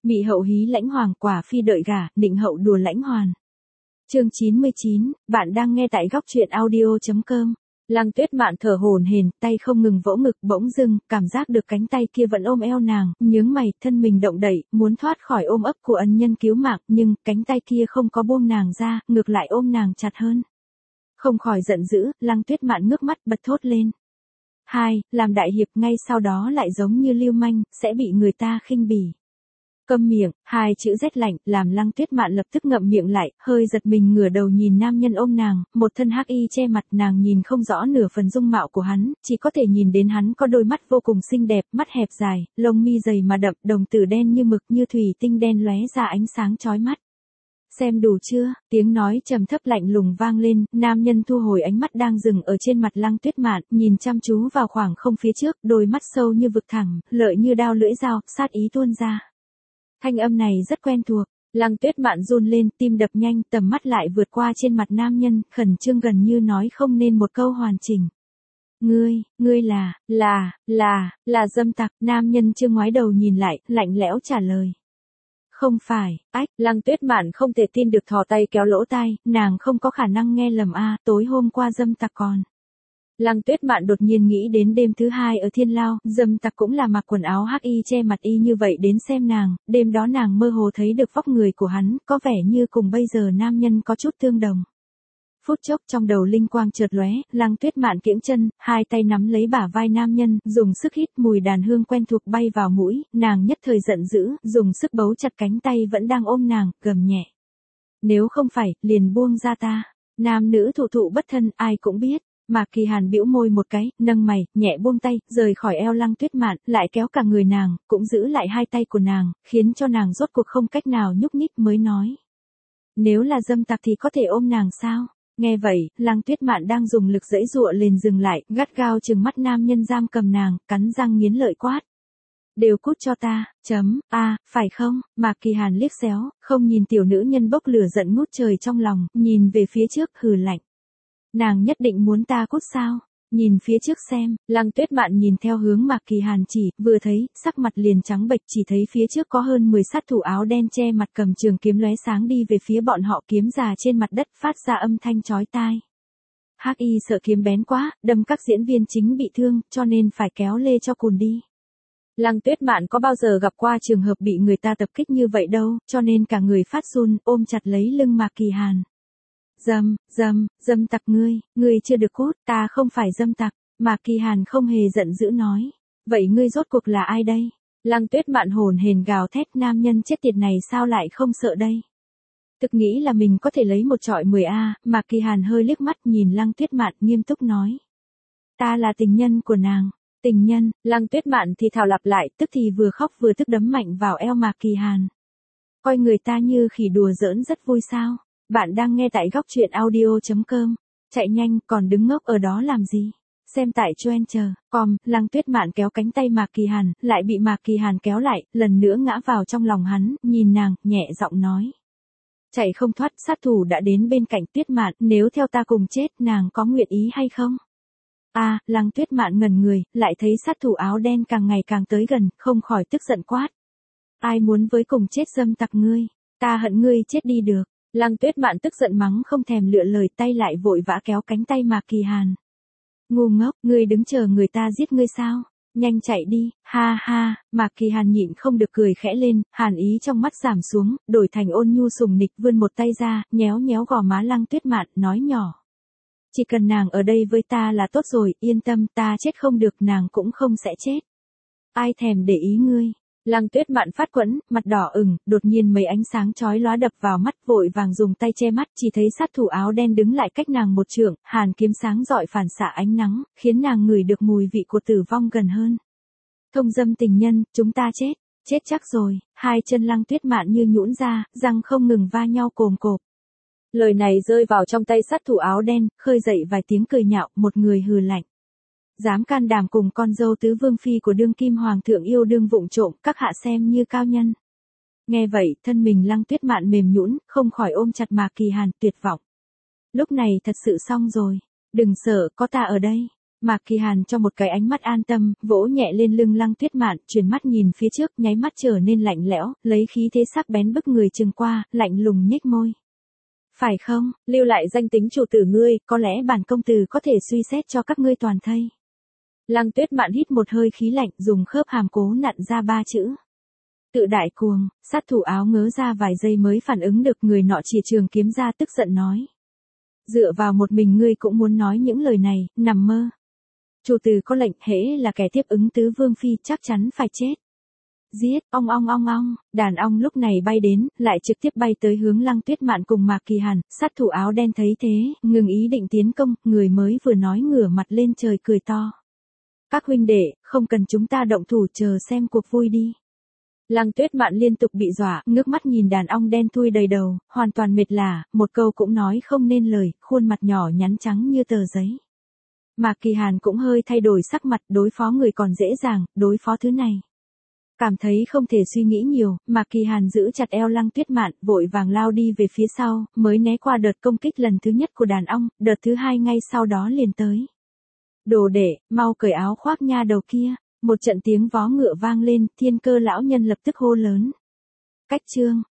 Mị hậu hí lãnh hoàng, quả phi đợi gả, định hậu đùa lãnh hoàn. Chương 99, bạn đang nghe tại góc truyện audio.com. Lăng Tuyết Mạn thở hổn hển, tay không ngừng vỗ ngực, bỗng dưng cảm giác được cánh tay kia vẫn ôm eo nàng, nhướng mày, thân mình động đậy, muốn thoát khỏi ôm ấp của ân nhân cứu mạng, nhưng cánh tay kia không có buông nàng ra, ngược lại ôm nàng chặt hơn. Không khỏi giận dữ, Lăng Tuyết Mạn ngước mắt bật thốt lên. Làm đại hiệp ngay sau đó lại giống như lưu manh, sẽ bị người ta khinh bỉ. Câm miệng, hai chữ rét lạnh, làm Lăng Tuyết Mạn lập tức ngậm miệng lại, hơi giật mình ngửa đầu nhìn nam nhân ôm nàng, một thân hắc y che mặt, nàng nhìn không rõ nửa phần dung mạo của hắn, chỉ có thể nhìn đến hắn có đôi mắt vô cùng xinh đẹp, mắt hẹp dài, lông mi dày mà đậm, đồng tử đen như mực như thủy tinh đen lóe ra ánh sáng chói mắt. Xem đủ chưa, tiếng nói trầm thấp lạnh lùng vang lên, nam nhân thu hồi ánh mắt đang dừng ở trên mặt Lăng Tuyết Mạn, nhìn chăm chú vào khoảng không phía trước, đôi mắt sâu như vực thẳm, lợi như đao lưỡi dao, sát ý tuôn ra. Thanh âm này rất quen thuộc, Lăng Tuyết Mạn run lên, tim đập nhanh, tầm mắt lại vượt qua trên mặt nam nhân, khẩn trương gần như nói không nên một câu hoàn chỉnh. Ngươi là dâm tặc, nam nhân chưa ngoái đầu nhìn lại, lạnh lẽo trả lời. Không phải, Lăng Tuyết Mạn không thể tin được thò tay kéo lỗ tai, nàng không có khả năng nghe lầm tối hôm qua dâm tặc còn. Lăng Tuyết Mạn đột nhiên nghĩ đến đêm thứ hai ở Thiên Lao, dâm tặc cũng là mặc quần áo hắc y che mặt y như vậy đến xem nàng, đêm đó nàng mơ hồ thấy được vóc người của hắn, có vẻ như cùng bây giờ nam nhân có chút tương đồng. Phút chốc trong đầu linh quang chợt lóe, Lăng Tuyết Mạn kiễng chân, hai tay nắm lấy bả vai nam nhân, dùng sức hít mùi đàn hương quen thuộc bay vào mũi, nàng nhất thời giận dữ, dùng sức bấu chặt cánh tay vẫn đang ôm nàng, gầm nhẹ. Nếu không phải, liền buông ra ta. Nam nữ thụ bất thân, ai cũng biết. Mạc Kỳ Hàn bĩu môi một cái, nâng mày, nhẹ buông tay, rời khỏi eo Lăng Tuyết Mạn, lại kéo cả người nàng, cũng giữ lại hai tay của nàng, khiến cho nàng rốt cuộc không cách nào nhúc nhích mới nói. Nếu là dâm tặc thì có thể ôm nàng sao? Nghe vậy, Lăng Tuyết Mạn đang dùng lực giãy giụa liền dừng lại, gắt gao trừng mắt nam nhân giam cầm nàng, cắn răng nghiến lợi quát. Đều cút cho ta, phải không? Mạc Kỳ Hàn liếc xéo, không nhìn tiểu nữ nhân bốc lửa giận ngút trời trong lòng, nhìn về phía trước hừ lạnh. Nàng nhất định muốn ta cút sao? Nhìn phía trước xem, Lăng Tuyết Mạn nhìn theo hướng Mạc Kỳ Hàn chỉ, vừa thấy, sắc mặt liền trắng bệch, chỉ thấy phía trước có hơn 10 sát thủ áo đen che mặt cầm trường kiếm lóe sáng đi về phía bọn họ, kiếm già trên mặt đất phát ra âm thanh chói tai. Hắc y sợ kiếm bén quá, đâm các diễn viên chính bị thương, cho nên phải kéo lê cho cùn đi. Lăng Tuyết Mạn có bao giờ gặp qua trường hợp bị người ta tập kích như vậy đâu, cho nên cả người phát run, ôm chặt lấy lưng Mạc Kỳ Hàn. Dâm tặc ngươi chưa được cút, ta không phải dâm tặc, Mạc Kỳ Hàn không hề giận dữ nói. Vậy ngươi rốt cuộc là ai đây? Lăng Tuyết Mạn hồn hển gào thét, nam nhân chết tiệt này sao lại không sợ đây? Thực nghĩ là mình có thể lấy một trọi 10 Mạc Kỳ Hàn hơi liếc mắt nhìn Lăng Tuyết Mạn nghiêm túc nói. Ta là tình nhân của nàng. Tình nhân, Lăng Tuyết Mạn thì thào lặp lại, tức thì vừa khóc vừa tức đấm mạnh vào eo Mạc Kỳ Hàn. Coi người ta như khỉ đùa giỡn rất vui sao? Bạn đang nghe tại góc truyện audio.com. Chạy nhanh, còn đứng ngốc ở đó làm gì? Xem tại Choen.com, Lăng Tuyết Mạn kéo cánh tay Mạc Kỳ Hàn, lại bị Mạc Kỳ Hàn kéo lại, lần nữa ngã vào trong lòng hắn, nhìn nàng, nhẹ giọng nói. Chạy không thoát, sát thủ đã đến bên cạnh Tuyết Mạn, nếu theo ta cùng chết, nàng có nguyện ý hay không? Lăng Tuyết Mạn ngẩn người, lại thấy sát thủ áo đen càng ngày càng tới gần, không khỏi tức giận quát. Ai muốn với cùng chết dâm tặc ngươi? Ta hận ngươi chết đi được. Lăng Tuyết Mạn tức giận mắng không thèm lựa lời, tay lại vội vã kéo cánh tay Mạc Kỳ Hàn. Ngu ngốc, ngươi đứng chờ người ta giết ngươi sao? Nhanh chạy đi, Mạc Kỳ Hàn nhịn không được cười khẽ lên, hàn ý trong mắt giảm xuống, đổi thành ôn nhu sùng nịch, vươn một tay ra, nhéo nhéo gò má Lăng Tuyết Mạn, nói nhỏ. Chỉ cần nàng ở đây với ta là tốt rồi, yên tâm, ta chết không được, nàng cũng không sẽ chết. Ai thèm để ý ngươi. Lăng Tuyết Mạn phát quẫn, mặt đỏ ửng, đột nhiên mấy ánh sáng chói lóa đập vào mắt, vội vàng dùng tay che mắt, chỉ thấy sát thủ áo đen đứng lại cách nàng một trượng, hàn kiếm sáng rọi phản xạ ánh nắng, khiến nàng ngửi được mùi vị của tử vong gần hơn. Thông dâm tình nhân, chúng ta chết chắc rồi. Hai chân Lăng Tuyết Mạn như nhũn ra, răng không ngừng va nhau cồm cộp. Lời này rơi vào trong tay sát thủ áo đen, khơi dậy vài tiếng cười nhạo, một người hừ lạnh. Dám can đảm cùng con dâu tứ vương phi của đương kim hoàng thượng yêu đương vụng trộm, các hạ xem như cao nhân. Nghe vậy, thân mình Lăng Tuyết Mạn mềm nhũn, không khỏi ôm chặt Mạc Kỳ Hàn, tuyệt vọng. Lúc này thật sự xong rồi. Đừng sợ, có ta ở đây. Mạc Kỳ Hàn cho một cái ánh mắt an tâm, vỗ nhẹ lên lưng Lăng Tuyết Mạn, chuyển mắt nhìn phía trước, nháy mắt trở nên lạnh lẽo, lấy khí thế sắc bén bức người chừng qua, lạnh lùng nhếch môi. Phải không, lưu lại danh tính chủ tử ngươi, có lẽ bản công tử có thể suy xét cho các ngươi toàn thây. Lăng Tuyết Mạn hít một hơi khí lạnh, dùng khớp hàm cố nặn ra 3 chữ. Tự đại cuồng, sát thủ áo ngớ ra vài giây mới phản ứng được, người nọ chìa trường kiếm ra tức giận nói. Dựa vào một mình ngươi cũng muốn nói những lời này, nằm mơ. Chủ tử có lệnh, hễ là kẻ tiếp ứng tứ vương phi chắc chắn phải chết. Giết, ong ong ong ong, đàn ong lúc này bay đến, lại trực tiếp bay tới hướng Lăng Tuyết Mạn cùng Mạc Kỳ Hàn, sát thủ áo đen thấy thế, ngừng ý định tiến công, người mới vừa nói ngửa mặt lên trời cười to. Các huynh đệ, không cần chúng ta động thủ, chờ xem cuộc vui đi. Lăng Tuyết Mạn liên tục bị dọa, ngước mắt nhìn đàn ong đen thui đầy đầu, hoàn toàn mệt lả, một câu cũng nói không nên lời, khuôn mặt nhỏ nhắn trắng như tờ giấy. Mạc Kỳ Hàn cũng hơi thay đổi sắc mặt, đối phó người còn dễ dàng, đối phó thứ này. Cảm thấy không thể suy nghĩ nhiều, Mạc Kỳ Hàn giữ chặt eo Lăng Tuyết Mạn, vội vàng lao đi về phía sau, mới né qua đợt công kích lần thứ nhất của đàn ong, đợt thứ hai ngay sau đó liền tới. Đồ đệ, mau cởi áo khoác nha đầu kia. Một trận tiếng vó ngựa vang lên, Thiên Cơ lão nhân lập tức hô lớn. Cách chương,